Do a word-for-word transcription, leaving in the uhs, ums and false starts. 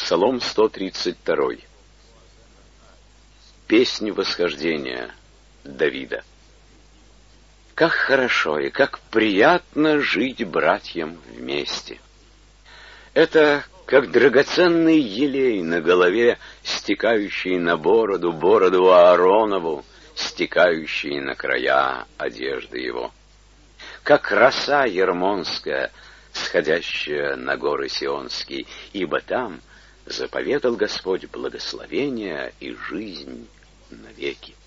Псалом сто тридцать два. Песнь восхождения Давида. Как хорошо и как приятно жить братьям вместе. Это как драгоценный елей на голове, стекающий на бороду, бороду Ааронову, стекающий на края одежды его. Как роса ермонская, сходящая на горы Сионские, ибо там заповедал Господь благословение и жизнь навеки.